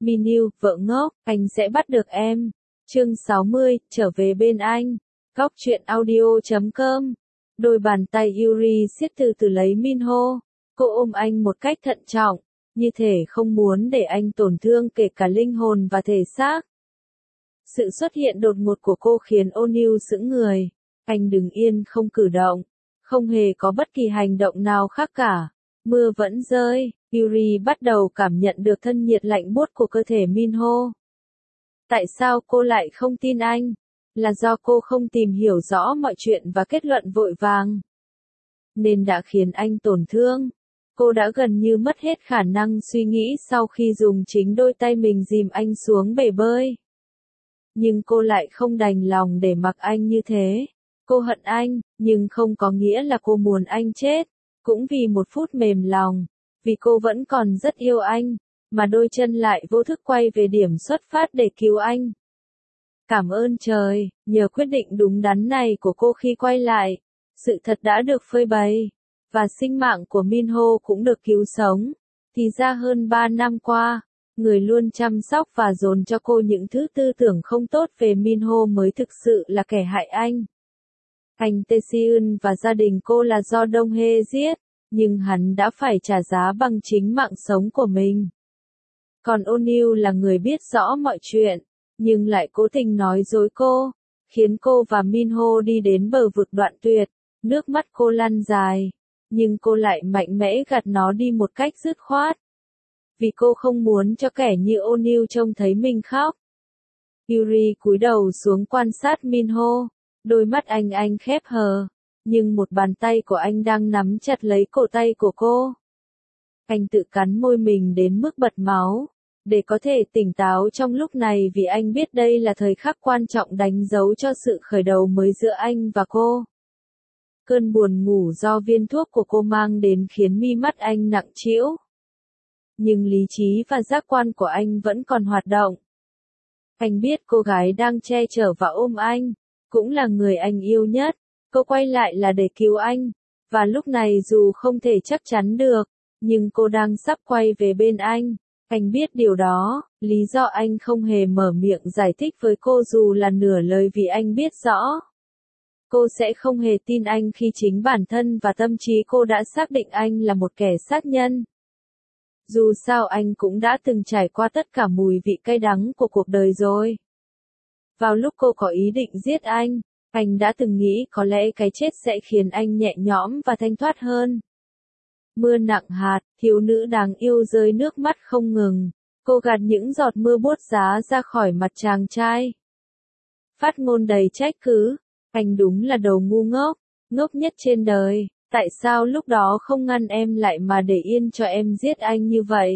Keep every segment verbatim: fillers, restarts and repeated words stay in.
Minhyuk, vợ ngốc, anh sẽ bắt được em. Chương sáu mươi, trở về bên anh. Góc truyện audio chấm com. Đôi bàn tay Yuri siết từ từ lấy Minho. Cô ôm anh một cách thận trọng, như thể không muốn để anh tổn thương kể cả linh hồn và thể xác. Sự xuất hiện đột ngột của cô khiến O'Neil sững người. Anh đứng yên không cử động, không hề có bất kỳ hành động nào khác cả. Mưa vẫn rơi, Yuri bắt đầu cảm nhận được thân nhiệt lạnh buốt của cơ thể Minho. Tại sao cô lại không tin anh? Là do cô không tìm hiểu rõ mọi chuyện và kết luận vội vàng, nên đã khiến anh tổn thương. Cô đã gần như mất hết khả năng suy nghĩ sau khi dùng chính đôi tay mình dìm anh xuống bể bơi. Nhưng cô lại không đành lòng để mặc anh như thế. Cô hận anh, nhưng không có nghĩa là cô muốn anh chết. Cũng vì một phút mềm lòng, vì cô vẫn còn rất yêu anh, mà đôi chân lại vô thức quay về điểm xuất phát để cứu anh. Cảm ơn trời, nhờ quyết định đúng đắn này của cô khi quay lại, sự thật đã được phơi bày, và sinh mạng của Minho cũng được cứu sống. Thì ra hơn ba năm qua, người luôn chăm sóc và dồn cho cô những thứ tư tưởng không tốt về Minho mới thực sự là kẻ hại anh. Anh Tae-seun và gia đình cô là do Dong-hae giết, nhưng hắn đã phải trả giá bằng chính mạng sống của mình. Còn O'Neil là người biết rõ mọi chuyện, nhưng lại cố tình nói dối cô, khiến cô và Minho đi đến bờ vực đoạn tuyệt. Nước mắt cô lăn dài, nhưng cô lại mạnh mẽ gạt nó đi một cách dứt khoát. Vì cô không muốn cho kẻ như O'Neil trông thấy mình khóc. Yuri cúi đầu xuống quan sát Minho, đôi mắt anh anh khép hờ, nhưng một bàn tay của anh đang nắm chặt lấy cổ tay của cô. Anh tự cắn môi mình đến mức bật máu, để có thể tỉnh táo trong lúc này vì anh biết đây là thời khắc quan trọng đánh dấu cho sự khởi đầu mới giữa anh và cô. Cơn buồn ngủ do viên thuốc của cô mang đến khiến mi mắt anh nặng trĩu. Nhưng lý trí và giác quan của anh vẫn còn hoạt động. Anh biết cô gái đang che chở và ôm anh, cũng là người anh yêu nhất. Cô quay lại là để cứu anh, và lúc này dù không thể chắc chắn được, nhưng cô đang sắp quay về bên anh. Anh biết điều đó, lý do anh không hề mở miệng giải thích với cô dù là nửa lời vì anh biết rõ. Cô sẽ không hề tin anh khi chính bản thân và tâm trí cô đã xác định anh là một kẻ sát nhân. Dù sao anh cũng đã từng trải qua tất cả mùi vị cay đắng của cuộc đời rồi. Vào lúc cô có ý định giết anh, anh đã từng nghĩ có lẽ cái chết sẽ khiến anh nhẹ nhõm và thanh thoát hơn. Mưa nặng hạt, thiếu nữ đáng yêu rơi nước mắt không ngừng. Cô gạt những giọt mưa buốt giá ra khỏi mặt chàng trai. Phát ngôn đầy trách cứ. Anh đúng là đồ ngu ngốc, ngốc nhất trên đời. Tại sao lúc đó không ngăn em lại mà để yên cho em giết anh như vậy?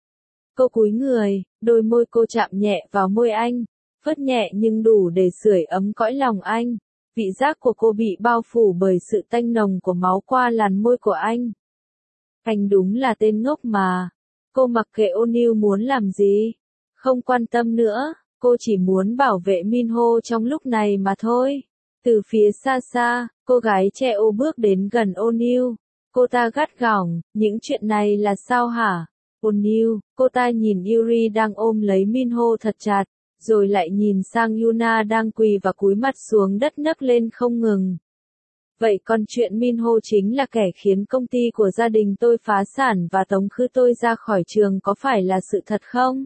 Cô cúi người, đôi môi cô chạm nhẹ vào môi anh, phớt nhẹ nhưng đủ để sưởi ấm cõi lòng anh. Vị giác của cô bị bao phủ bởi sự tanh nồng của máu qua làn môi của anh. Anh đúng là tên ngốc mà. Cô mặc kệ O'Neil muốn làm gì, không quan tâm nữa, cô chỉ muốn bảo vệ Minho trong lúc này mà thôi. Từ phía xa xa, cô gái che ô bước đến gần O'Neil. Cô ta gắt gỏng, những chuyện này là sao hả? O'Neil, cô ta nhìn Yuri đang ôm lấy Minho thật chặt, rồi lại nhìn sang Yuna đang quỳ và cúi mặt xuống đất nấc lên không ngừng. Vậy còn chuyện Minho chính là kẻ khiến công ty của gia đình tôi phá sản và tống khứ tôi ra khỏi trường có phải là sự thật không?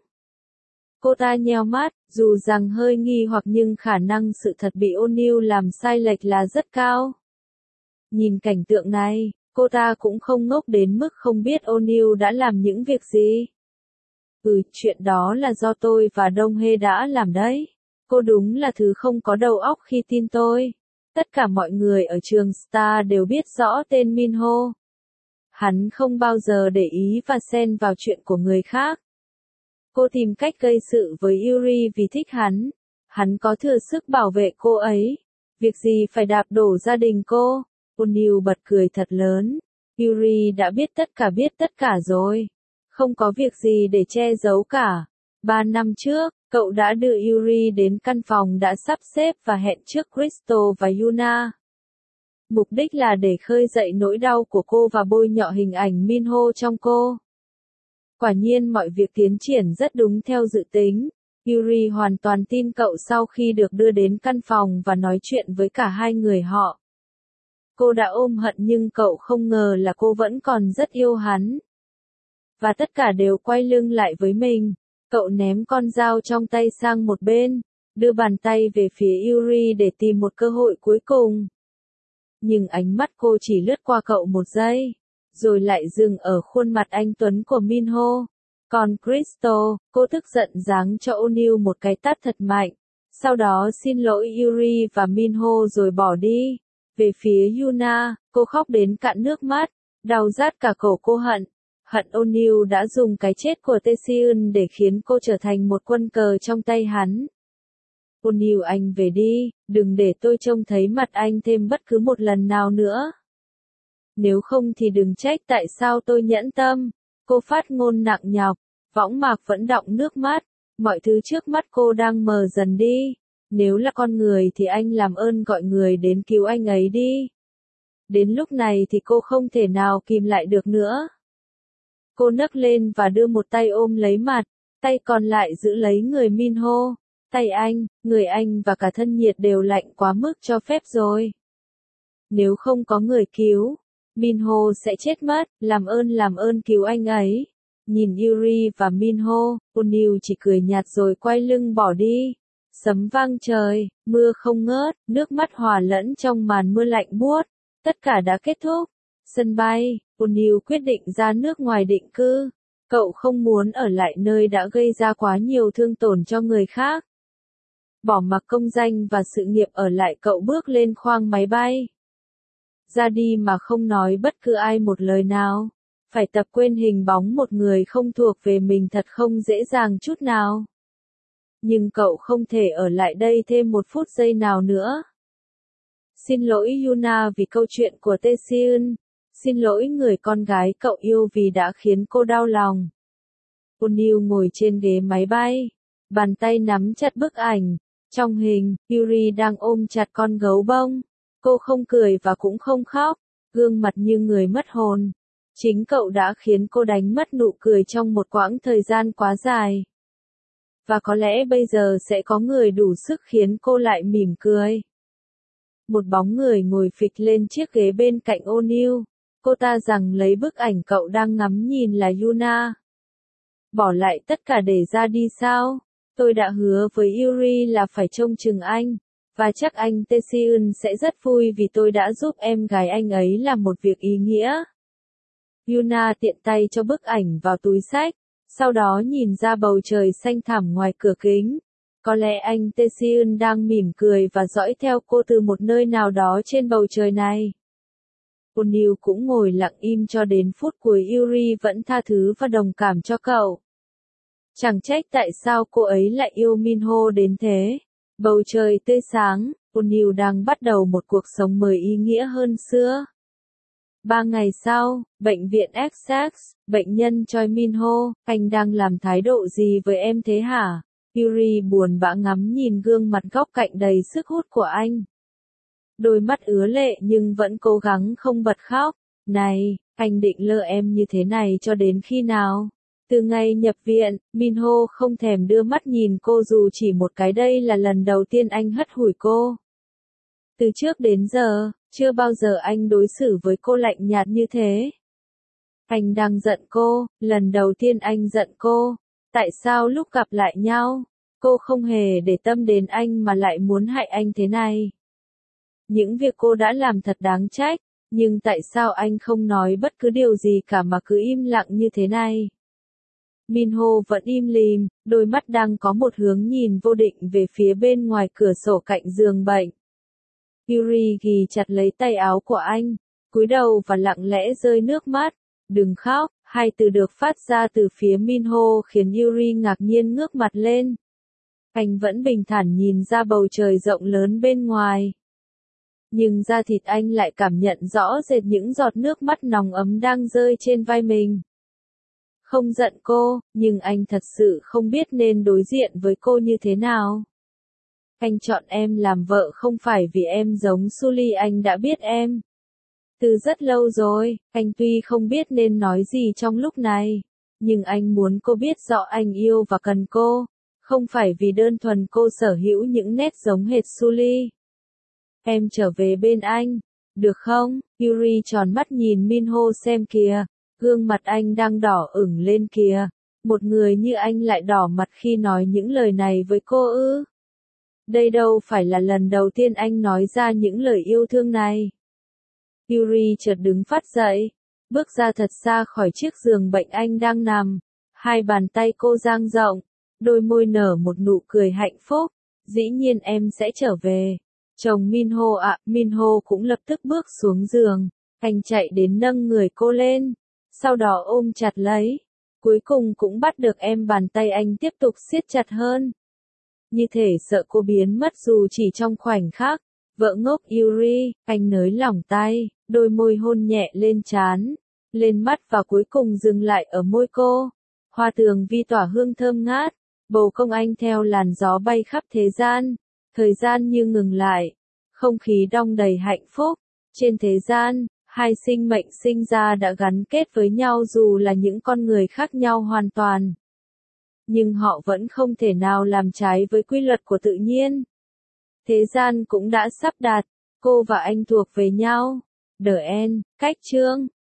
Cô ta nheo mắt, dù rằng hơi nghi hoặc nhưng khả năng sự thật bị O'Neil làm sai lệch là rất cao. Nhìn cảnh tượng này, cô ta cũng không ngốc đến mức không biết O'Neil đã làm những việc gì. Ừ, chuyện đó là do tôi và Dong-hae đã làm đấy. Cô đúng là thứ không có đầu óc khi tin tôi. Tất cả mọi người ở trường Star đều biết rõ tên Minho. Hắn không bao giờ để ý và xen vào chuyện của người khác. Cô tìm cách gây sự với Yuri vì thích hắn. Hắn có thừa sức bảo vệ cô ấy. Việc gì phải đạp đổ gia đình cô? O'Neil bật cười thật lớn. Yuri đã biết tất cả biết tất cả rồi. Không có việc gì để che giấu cả. Ba năm trước, cậu đã đưa Yuri đến căn phòng đã sắp xếp và hẹn trước Crystal và Yuna. Mục đích là để khơi dậy nỗi đau của cô và bôi nhọ hình ảnh Minho trong cô. Quả nhiên mọi việc tiến triển rất đúng theo dự tính. Yuri hoàn toàn tin cậu sau khi được đưa đến căn phòng và nói chuyện với cả hai người họ. Cô đã ôm hận nhưng cậu không ngờ là cô vẫn còn rất yêu hắn. Và tất cả đều quay lưng lại với mình. Cậu ném con dao trong tay sang một bên, đưa bàn tay về phía Yuri để tìm một cơ hội cuối cùng. Nhưng ánh mắt cô chỉ lướt qua cậu một giây, rồi lại dừng ở khuôn mặt anh tuấn của Minho. Còn Crystal, cô tức giận giáng cho O'Neil một cái tát thật mạnh. Sau đó xin lỗi Yuri và Minho rồi bỏ đi. Về phía Yuna, cô khóc đến cạn nước mắt, đau rát cả cổ cô hận. Hận O'Neil đã dùng cái chết của Taecyeon để khiến cô trở thành một quân cờ trong tay hắn. O'Neil, anh về đi, đừng để tôi trông thấy mặt anh thêm bất cứ một lần nào nữa. Nếu không thì đừng trách tại sao tôi nhẫn tâm. Cô phát ngôn nặng nhọc, võng mạc vẫn đọng nước mắt, mọi thứ trước mắt cô đang mờ dần đi. Nếu là con người thì anh làm ơn gọi người đến cứu anh ấy đi. Đến lúc này thì cô không thể nào kìm lại được nữa. Cô nấc lên và đưa một tay ôm lấy mặt, tay còn lại giữ lấy người Minho. Tay anh, người anh và cả thân nhiệt đều lạnh quá mức cho phép rồi. Nếu không có người cứu, Minho sẽ chết mất, làm ơn làm ơn cứu anh ấy. Nhìn Yuri và Minho, O'Neil chỉ cười nhạt rồi quay lưng bỏ đi. Sấm vang trời, mưa không ngớt, nước mắt hòa lẫn trong màn mưa lạnh buốt. Tất cả đã kết thúc. Sân bay, O'Neil quyết định ra nước ngoài định cư. Cậu không muốn ở lại nơi đã gây ra quá nhiều thương tổn cho người khác. Bỏ mặc công danh và sự nghiệp ở lại, cậu bước lên khoang máy bay. Ra đi mà không nói bất cứ ai một lời nào. Phải tập quên hình bóng một người không thuộc về mình thật không dễ dàng chút nào. Nhưng cậu không thể ở lại đây thêm một phút giây nào nữa. Xin lỗi Yuna vì câu chuyện của Taecyeon. Xin lỗi người con gái cậu yêu vì đã khiến cô đau lòng. O'Neil ngồi trên ghế máy bay, bàn tay nắm chặt bức ảnh. Trong hình, Yuri đang ôm chặt con gấu bông. Cô không cười và cũng không khóc, gương mặt như người mất hồn. Chính cậu đã khiến cô đánh mất nụ cười trong một quãng thời gian quá dài. Và có lẽ bây giờ sẽ có người đủ sức khiến cô lại mỉm cười. Một bóng người ngồi phịch lên chiếc ghế bên cạnh O'Neil. Cô ta rằng lấy bức ảnh cậu đang ngắm nhìn là Yuna. Bỏ lại tất cả để ra đi sao? Tôi đã hứa với Yuri là phải trông chừng anh. Và chắc anh Taecyeon sẽ rất vui vì tôi đã giúp em gái anh ấy làm một việc ý nghĩa. Yuna tiện tay cho bức ảnh vào túi xách, sau đó nhìn ra bầu trời xanh thẳm ngoài cửa kính. Có lẽ anh Taecyeon đang mỉm cười và dõi theo cô từ một nơi nào đó trên bầu trời này. O'Neil cũng ngồi lặng im cho đến phút cuối. Yuri vẫn tha thứ và đồng cảm cho cậu. Chẳng trách tại sao cô ấy lại yêu Minho đến thế. Bầu trời tươi sáng, O'Neil đang bắt đầu một cuộc sống mới ý nghĩa hơn xưa. Ba ngày sau, bệnh viện Essex, bệnh nhân Choi Minho, anh đang làm thái độ gì với em thế hả? Yuri buồn bã ngắm nhìn gương mặt góc cạnh đầy sức hút của anh. Đôi mắt ứa lệ nhưng vẫn cố gắng không bật khóc. Này, anh định lơ em như thế này cho đến khi nào? Từ ngày nhập viện, Minho không thèm đưa mắt nhìn cô dù chỉ một cái. Đây là lần đầu tiên anh hất hủi cô. Từ trước đến giờ, chưa bao giờ anh đối xử với cô lạnh nhạt như thế. Anh đang giận cô, lần đầu tiên anh giận cô. Tại sao lúc gặp lại nhau, cô không hề để tâm đến anh mà lại muốn hại anh thế này? Những việc cô đã làm thật đáng trách, nhưng tại sao anh không nói bất cứ điều gì cả mà cứ im lặng như thế này? Minho vẫn im lìm, đôi mắt đang có một hướng nhìn vô định về phía bên ngoài cửa sổ cạnh giường bệnh. Yuri ghì chặt lấy tay áo của anh, cúi đầu và lặng lẽ rơi nước mắt. Đừng khóc, hai từ được phát ra từ phía Minho khiến Yuri ngạc nhiên ngước mặt lên. Anh vẫn bình thản nhìn ra bầu trời rộng lớn bên ngoài. Nhưng da thịt anh lại cảm nhận rõ rệt những giọt nước mắt nóng ấm đang rơi trên vai mình. Không giận cô, nhưng anh thật sự không biết nên đối diện với cô như thế nào. Anh chọn em làm vợ không phải vì em giống Sully, anh đã biết em từ rất lâu rồi. Anh tuy không biết nên nói gì trong lúc này, Nhưng anh muốn cô biết rõ anh yêu và cần cô, không phải vì đơn thuần cô sở hữu những nét giống hệt Sully. Em trở về bên anh, được không? Yuri tròn mắt nhìn Minho xem kìa, gương mặt anh đang đỏ ửng lên kìa. Một người như anh lại đỏ mặt khi nói những lời này với cô ư? Đây đâu phải là lần đầu tiên anh nói ra những lời yêu thương này. Yuri chợt đứng phát dậy, bước ra thật xa khỏi chiếc giường bệnh anh đang nằm. Hai bàn tay cô dang rộng, đôi môi nở một nụ cười hạnh phúc. Dĩ nhiên em sẽ trở về. Chồng Minho ạ, à, Minho cũng lập tức bước xuống giường. Anh chạy đến nâng người cô lên, sau đó ôm chặt lấy. Cuối cùng cũng bắt được em, bàn tay anh tiếp tục siết chặt hơn. Như thể sợ cô biến mất dù chỉ trong khoảnh khắc. Vợ ngốc Yuri, anh nới lỏng tay, đôi môi hôn nhẹ lên trán, lên mắt và cuối cùng dừng lại ở môi cô. Hoa tường vi tỏa hương thơm ngát, bầu không anh theo làn gió bay khắp thế gian. Thời gian như ngừng lại, không khí đong đầy hạnh phúc. Trên thế gian, hai sinh mệnh sinh ra đã gắn kết với nhau dù là những con người khác nhau hoàn toàn. Nhưng họ vẫn không thể nào làm trái với quy luật của tự nhiên. Thế gian cũng đã sắp đặt, cô và anh thuộc về nhau. The End, cách chương.